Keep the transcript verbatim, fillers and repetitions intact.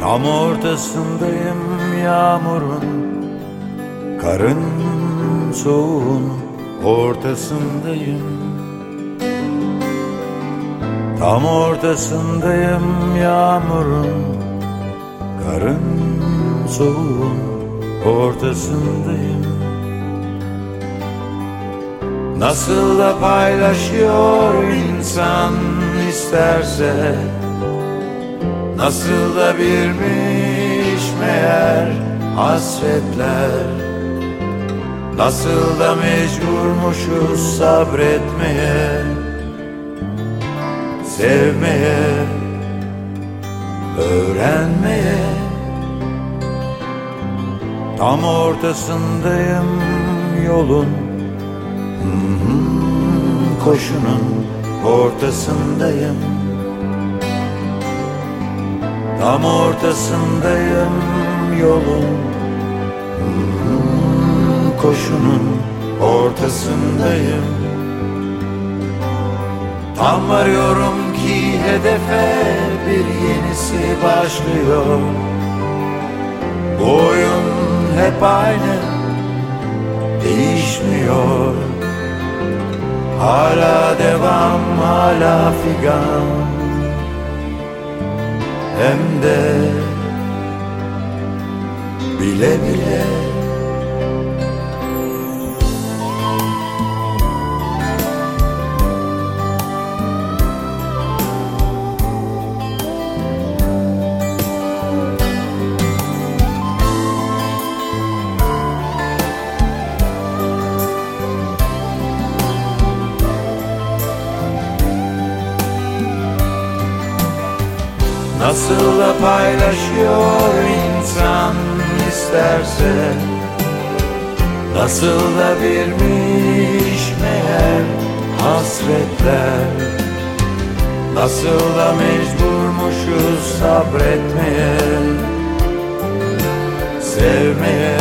Tam ortasındayım yağmurun, karın, soğuğun ortasındayım. Tam ortasındayım yağmurun, karın, soğuğun ortasındayım. Nasıl da paylaşıyor insan isterse, nasıl da birmiş meğer hasretler, nasıl da mecburmuşuz sabretmeye, sevmeye, öğrenmeye. Tam ortasındayım yolun, koşunun ortasındayım. Tam ortasındayım yolun, koşunun ortasındayım. Tam varıyorum ki hedefe, bir yenisi başlıyor. Bu oyun hep aynı, değişmiyor. Hala devam, hala figan, hem de bile bile. Nasıl da paylaşıyor insan isterse, nasıl da birmiş meğer hasretler, nasıl da mecburmuşuz sabretmeye, sevmeye,